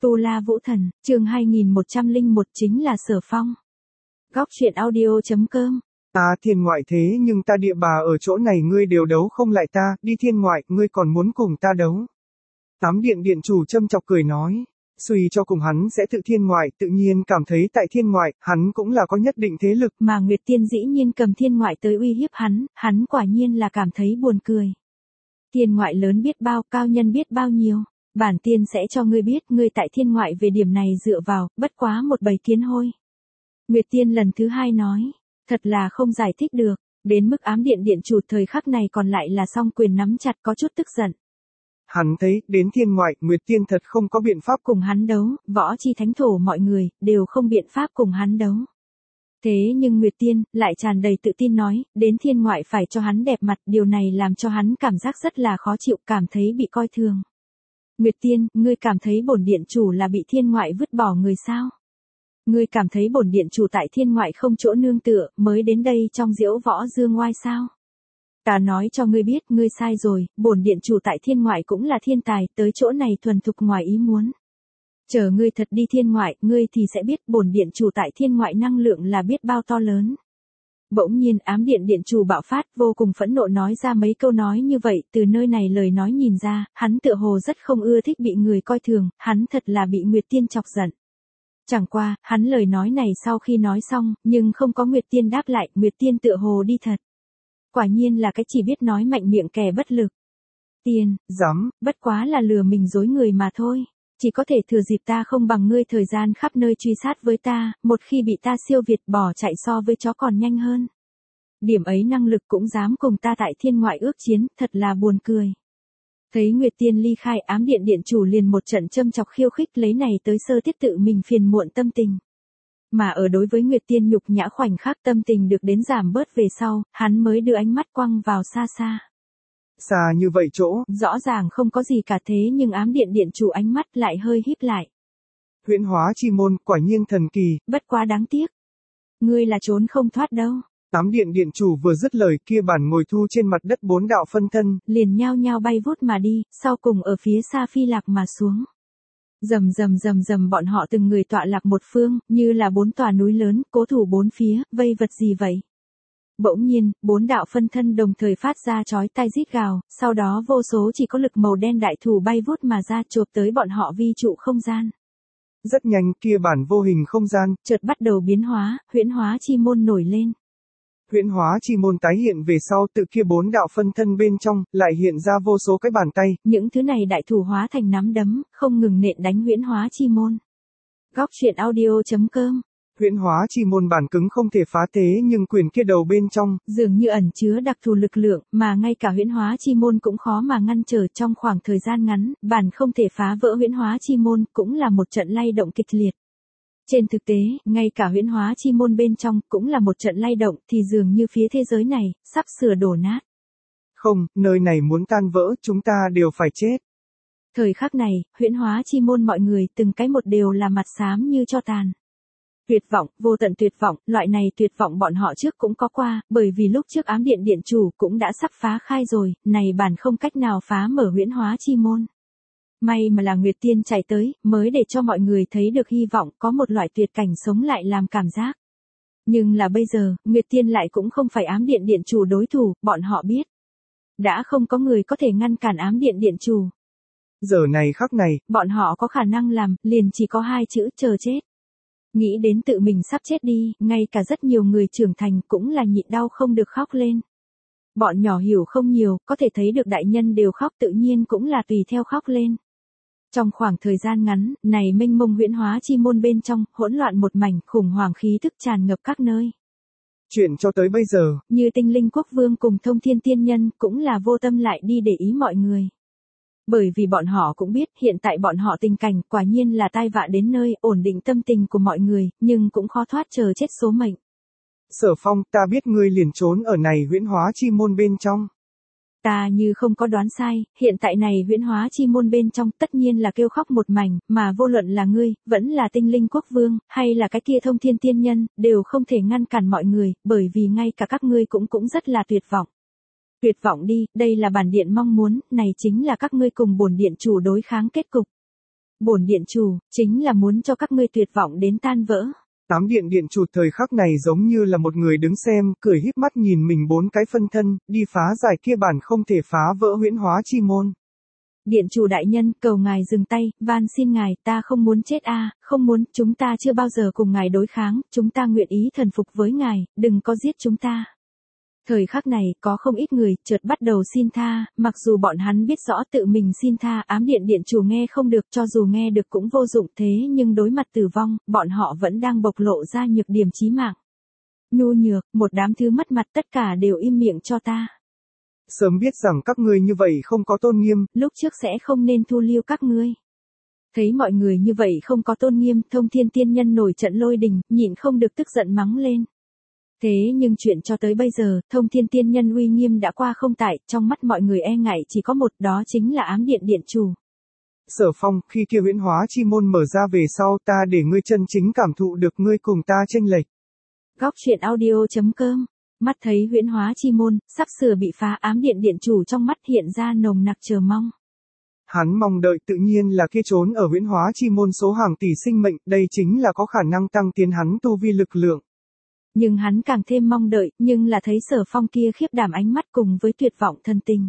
Tu La Vũ Thần, chương 2101 chính là Sở Phong. Góc truyện audio.com. Ta thiên ngoại thế nhưng ta địa bà ở chỗ này ngươi đều đấu không lại ta, đi thiên ngoại, ngươi còn muốn cùng ta đấu. Tám điện điện chủ châm chọc cười nói, suy cho cùng hắn sẽ tự thiên ngoại, tự nhiên cảm thấy tại thiên ngoại, hắn cũng là có nhất định thế lực. Mà Nguyệt Tiên dĩ nhiên cầm thiên ngoại tới uy hiếp hắn quả nhiên là cảm thấy buồn cười. Thiên ngoại lớn biết bao, cao nhân biết bao nhiêu. Bản tiên sẽ cho ngươi biết, ngươi tại thiên ngoại về điểm này dựa vào, bất quá một bầy kiến hôi. Nguyệt Tiên lần thứ hai nói, thật là không giải thích được, đến mức ám điện điện chủ thời khắc này còn lại là song quyền nắm chặt có chút tức giận. Hắn thấy, đến thiên ngoại, Nguyệt Tiên thật không có biện pháp cùng hắn đấu, võ chi thánh thổ mọi người, đều không biện pháp cùng hắn đấu. Thế nhưng Nguyệt Tiên, lại tràn đầy tự tin nói, đến thiên ngoại phải cho hắn đẹp mặt, điều này làm cho hắn cảm giác rất là khó chịu, cảm thấy bị coi thường. Nguyệt Tiên, ngươi cảm thấy bổn điện chủ là bị thiên ngoại vứt bỏ người sao? Ngươi cảm thấy bổn điện chủ tại thiên ngoại không chỗ nương tựa, mới đến đây trong diễu võ dương ngoai sao? Ta nói cho ngươi biết, ngươi sai rồi, bổn điện chủ tại thiên ngoại cũng là thiên tài, tới chỗ này thuần thục ngoài ý muốn. Chờ ngươi thật đi thiên ngoại, ngươi thì sẽ biết bổn điện chủ tại thiên ngoại năng lượng là biết bao to lớn. Bỗng nhiên ám điện điện chủ bạo phát, vô cùng phẫn nộ nói ra mấy câu nói như vậy, từ nơi này lời nói nhìn ra, hắn tựa hồ rất không ưa thích bị người coi thường, hắn thật là bị Nguyệt Tiên chọc giận. Chẳng qua, hắn lời nói này sau khi nói xong, nhưng không có Nguyệt Tiên đáp lại, Nguyệt Tiên tựa hồ đi thật. Quả nhiên là cái chỉ biết nói mạnh miệng kẻ bất lực. Tiên, dám, bất quá là lừa mình dối người mà thôi. Chỉ có thể thừa dịp ta không bằng ngươi thời gian khắp nơi truy sát với ta, một khi bị ta siêu việt bỏ chạy so với chó còn nhanh hơn. Điểm ấy năng lực cũng dám cùng ta tại thiên ngoại ước chiến, thật là buồn cười. Thấy Nguyệt Tiên ly khai, ám điện điện chủ liền một trận châm chọc khiêu khích lấy này tới sơ tiết tự mình phiền muộn tâm tình. Mà ở đối với Nguyệt Tiên nhục nhã khoảnh khắc tâm tình được đến giảm bớt về sau, hắn mới đưa ánh mắt quăng vào xa xa. Xa như vậy chỗ, rõ ràng không có gì cả thế nhưng ám điện điện chủ ánh mắt lại hơi híp lại. Huyễn hóa chi môn, quả nhiên thần kỳ. Bất quá đáng tiếc. Ngươi là trốn không thoát đâu. Tám điện điện chủ vừa dứt lời kia bản ngồi thu trên mặt đất bốn đạo phân thân, liền nhao nhao bay vút mà đi, sau cùng ở phía xa phi lạc mà xuống. Rầm rầm rầm rầm bọn họ từng người tọa lạc một phương, như là bốn tòa núi lớn, cố thủ bốn phía, vây vật gì vậy? Bỗng nhiên, bốn đạo phân thân đồng thời phát ra chói tai rít gào, sau đó vô số chỉ có lực màu đen đại thủ bay vút mà ra chộp tới bọn họ vi trụ không gian. Rất nhanh kia bản vô hình không gian, chợt bắt đầu biến hóa, huyễn hóa chi môn nổi lên. Huyễn hóa chi môn tái hiện về sau tự kia bốn đạo phân thân bên trong, lại hiện ra vô số cái bàn tay. Những thứ này đại thủ hóa thành nắm đấm, không ngừng nện đánh huyễn hóa chi môn. Góc truyện audio.com. Huyễn hóa chi môn bản cứng không thể phá thế nhưng quyền kia đầu bên trong, dường như ẩn chứa đặc thù lực lượng, mà ngay cả huyễn hóa chi môn cũng khó mà ngăn trở trong khoảng thời gian ngắn, bản không thể phá vỡ huyễn hóa chi môn, cũng là một trận lay động kịch liệt. Trên thực tế, ngay cả huyễn hóa chi môn bên trong cũng là một trận lay động thì dường như phía thế giới này, sắp sửa đổ nát. Không, nơi này muốn tan vỡ, chúng ta đều phải chết. Thời khắc này, huyễn hóa chi môn mọi người từng cái một đều là mặt xám như tro tàn. Tuyệt vọng, vô tận tuyệt vọng, loại này tuyệt vọng bọn họ trước cũng có qua, bởi vì lúc trước ám điện điện chủ cũng đã sắp phá khai rồi, này bản không cách nào phá mở huyễn hóa chi môn. May mà là Nguyệt Tiên chạy tới, mới để cho mọi người thấy được hy vọng có một loại tuyệt cảnh sống lại làm cảm giác. Nhưng là bây giờ, Nguyệt Tiên lại cũng không phải ám điện điện chủ đối thủ, bọn họ biết. Đã không có người có thể ngăn cản ám điện điện chủ. Giờ này khắc này, bọn họ có khả năng làm, liền chỉ có hai chữ chờ chết. Nghĩ đến tự mình sắp chết đi, ngay cả rất nhiều người trưởng thành cũng là nhịn đau không được khóc lên. Bọn nhỏ hiểu không nhiều, có thể thấy được đại nhân đều khóc tự nhiên cũng là tùy theo khóc lên. Trong khoảng thời gian ngắn, này mênh mông huyễn hóa chi môn bên trong, hỗn loạn một mảnh, khủng hoảng khí tức tràn ngập các nơi. Chuyện cho tới bây giờ, như Tinh Linh Quốc Vương cùng Thông Thiên Tiên Nhân cũng là vô tâm lại đi để ý mọi người. Bởi vì bọn họ cũng biết hiện tại bọn họ tình cảnh quả nhiên là tai vạ đến nơi, ổn định tâm tình của mọi người, nhưng cũng khó thoát chờ chết số mệnh. Sở Phong, ta biết ngươi liền trốn ở này huyễn hóa chi môn bên trong. Ta như không có đoán sai, hiện tại này huyễn hóa chi môn bên trong tất nhiên là kêu khóc một mảnh, mà vô luận là ngươi, vẫn là Tinh Linh Quốc Vương, hay là cái kia Thông Thiên Tiên Nhân, đều không thể ngăn cản mọi người, bởi vì ngay cả các ngươi cũng rất là tuyệt vọng. Tuyệt vọng đi, đây là bản điện mong muốn, này chính là các ngươi cùng bổn điện chủ đối kháng kết cục. bổn điện chủ, chính là muốn cho các ngươi tuyệt vọng đến tan vỡ. Tám điện điện chủ thời khắc này giống như là một người đứng xem, cười híp mắt nhìn mình 4 cái phân thân, đi phá giải kia bản không thể phá vỡ huyễn hóa chi môn. Điện chủ đại nhân, cầu ngài dừng tay, van xin ngài, ta không muốn chết không muốn, chúng ta chưa bao giờ cùng ngài đối kháng, chúng ta nguyện ý thần phục với ngài, đừng có giết chúng ta. Thời khắc này, có không ít người, chợt bắt đầu xin tha, mặc dù bọn hắn biết rõ tự mình xin tha, ám điện điện chủ nghe không được, cho dù nghe được cũng vô dụng, thế nhưng đối mặt tử vong, bọn họ vẫn đang bộc lộ ra nhược điểm chí mạng. Nhu nhược, một đám thứ mất mặt, tất cả đều im miệng cho ta. Sớm biết rằng các ngươi như vậy không có tôn nghiêm, lúc trước sẽ không nên thu liêu các ngươi. Thấy mọi người như vậy không có tôn nghiêm, Thông Thiên Tiên Nhân nổi trận lôi đình, nhịn không được tức giận mắng lên. Thế nhưng chuyện cho tới bây giờ, Thông Thiên Tiên Nhân uy nghiêm đã qua không tại, trong mắt mọi người e ngại chỉ có một, đó chính là ám điện điện chủ. Sở Phong, khi kia huyễn hóa chi môn mở ra về sau, ta để ngươi chân chính cảm thụ được ngươi cùng ta chênh lệch. Góc truyện audio.com. Mắt thấy huyễn hóa chi môn, sắp sửa bị phá, ám điện điện chủ trong mắt hiện ra nồng nặc chờ mong. Hắn mong đợi tự nhiên là kia trốn ở huyễn hóa chi môn số hàng tỷ sinh mệnh, đây chính là có khả năng tăng tiến hắn tu vi lực lượng. Nhưng hắn càng thêm mong đợi, nhưng là thấy Sở Phong kia khiếp đảm ánh mắt cùng với tuyệt vọng thân tình.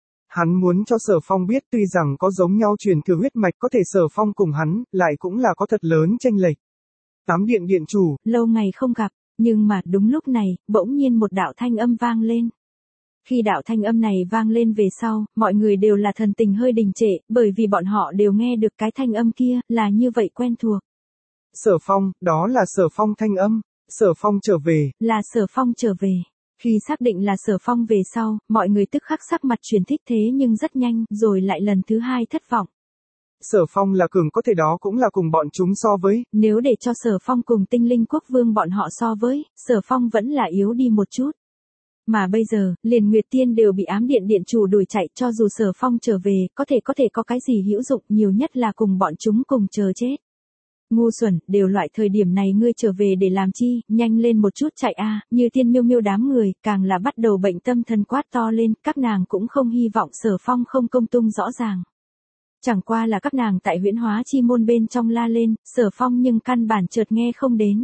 Hắn muốn cho Sở Phong biết tuy rằng có giống nhau truyền thừa huyết mạch có thể Sở Phong cùng hắn, lại cũng là có thật lớn chênh lệch. Tám điện điện chủ, lâu ngày không gặp, nhưng mà đúng lúc này, bỗng nhiên một đạo thanh âm vang lên. Khi đạo thanh âm này vang lên về sau, mọi người đều là thần tình hơi đình trệ, bởi vì bọn họ đều nghe được cái thanh âm kia, là như vậy quen thuộc. Sở Phong, đó là Sở Phong thanh âm. Sở Phong trở về. Là Sở Phong trở về. Khi xác định là Sở Phong về sau, mọi người tức khắc sắc mặt chuyển thích, thế nhưng rất nhanh, rồi lại lần thứ hai thất vọng. Sở Phong là cường có thể đó cũng là cùng bọn chúng so với. Nếu để cho Sở Phong cùng Tinh Linh Quốc Vương bọn họ so với, Sở Phong vẫn là yếu đi một chút. Mà bây giờ, liền Nguyệt Tiên đều bị ám điện điện chủ đuổi chạy, cho dù Sở Phong trở về, có thể có cái gì hữu dụng, nhiều nhất là cùng bọn chúng cùng chờ chết. Ngu xuẩn, đều loại thời điểm này ngươi trở về để làm chi, nhanh lên một chút chạy như Tiên Miêu Miêu đám người, càng là bắt đầu bệnh tâm thần quát to lên, các nàng cũng không hy vọng Sở Phong không công tung rõ ràng. Chẳng qua là các nàng tại huyễn hóa chi môn bên trong la lên, Sở Phong nhưng căn bản chợt nghe không đến.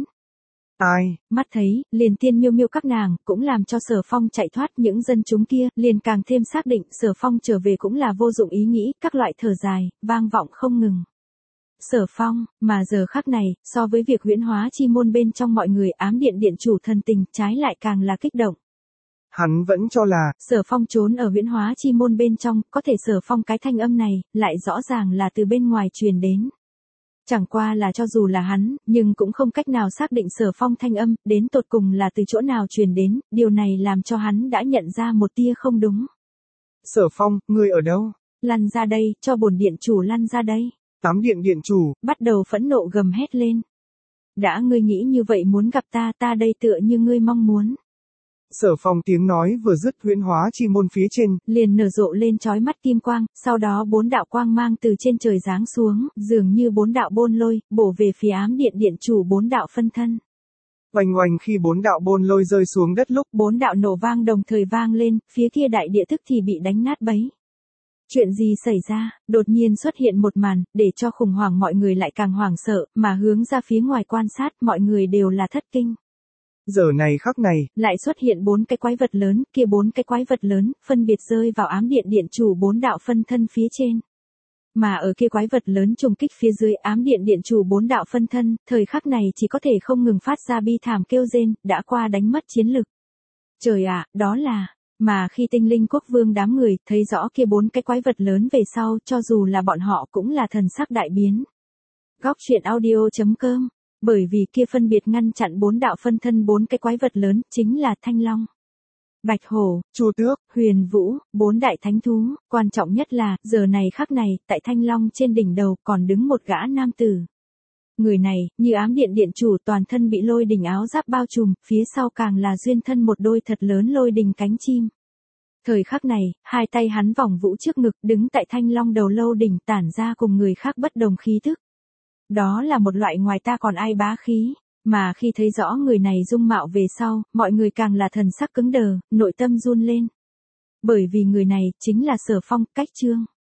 Ai? Mắt thấy, liền Tiên Miêu Miêu các nàng, cũng làm cho Sở Phong chạy thoát, những dân chúng kia, liền càng thêm xác định, Sở Phong trở về cũng là vô dụng ý nghĩ, các loại thở dài, vang vọng không ngừng. Sở Phong, mà giờ khắc này, so với việc huyễn hóa chi môn bên trong mọi người ám điện điện chủ thần tình, trái lại càng là kích động. Hắn vẫn cho là, Sở Phong trốn ở huyễn hóa chi môn bên trong, có thể Sở Phong cái thanh âm này, lại rõ ràng là từ bên ngoài truyền đến. Chẳng qua là cho dù là hắn, nhưng cũng không cách nào xác định Sở Phong thanh âm, đến tột cùng là từ chỗ nào truyền đến, điều này làm cho hắn đã nhận ra một tia không đúng. Sở Phong, ngươi ở đâu? Lăn ra đây, cho bổn điện chủ lăn ra đây. Tám điện điện chủ, bắt đầu phẫn nộ gầm hét lên. Đã ngươi nghĩ như vậy muốn gặp ta đây tựa như ngươi mong muốn. Sở Phong tiếng nói vừa dứt, huyễn hóa chi môn phía trên, liền nở rộ lên chói mắt kim quang, sau đó 4 đạo quang mang từ trên trời giáng xuống, dường như 4 đạo bôn lôi, bổ về phía ám điện điện chủ 4 đạo phân thân. Oanh oanh khi 4 đạo bôn lôi rơi xuống đất lúc, 4 đạo nổ vang đồng thời vang lên, phía kia đại địa thức thì bị đánh nát bấy. Chuyện gì xảy ra, đột nhiên xuất hiện một màn, để cho khủng hoảng mọi người lại càng hoảng sợ, mà hướng ra phía ngoài quan sát, mọi người đều là thất kinh. Giờ này khắc này, lại xuất hiện 4 cái quái vật lớn, kia 4 cái quái vật lớn, phân biệt rơi vào ám điện điện chủ 4 đạo phân thân phía trên. Mà ở kia quái vật lớn trùng kích phía dưới ám điện điện chủ 4 đạo phân thân, thời khắc này chỉ có thể không ngừng phát ra bi thảm kêu rên, đã qua đánh mất chiến lực. Trời ạ, đó là... Mà khi Tinh Linh Quốc Vương đám người thấy rõ kia 4 cái quái vật lớn về sau, cho dù là bọn họ cũng là thần sắc đại biến. Góc truyện audio.com. Bởi vì kia phân biệt ngăn chặn 4 đạo phân thân 4 cái quái vật lớn, chính là Thanh Long, Bạch Hổ, Chu Tước, Huyền Vũ, 4 đại thánh thú, quan trọng nhất là, giờ này khắc này, tại Thanh Long trên đỉnh đầu còn đứng một gã nam tử. Người này, như ám điện điện chủ toàn thân bị lôi đình áo giáp bao trùm, phía sau càng là duyên thân một đôi thật lớn lôi đình cánh chim. Thời khắc này, hai tay hắn vòng vũ trước ngực, đứng tại Thanh Long đầu lâu đỉnh tản ra cùng người khác bất đồng khí thức. Đó là một loại ngoài ta còn ai bá khí, mà khi thấy rõ người này dung mạo về sau, mọi người càng là thần sắc cứng đờ, nội tâm run lên. Bởi vì người này, chính là Sở Phong, Cách Chương.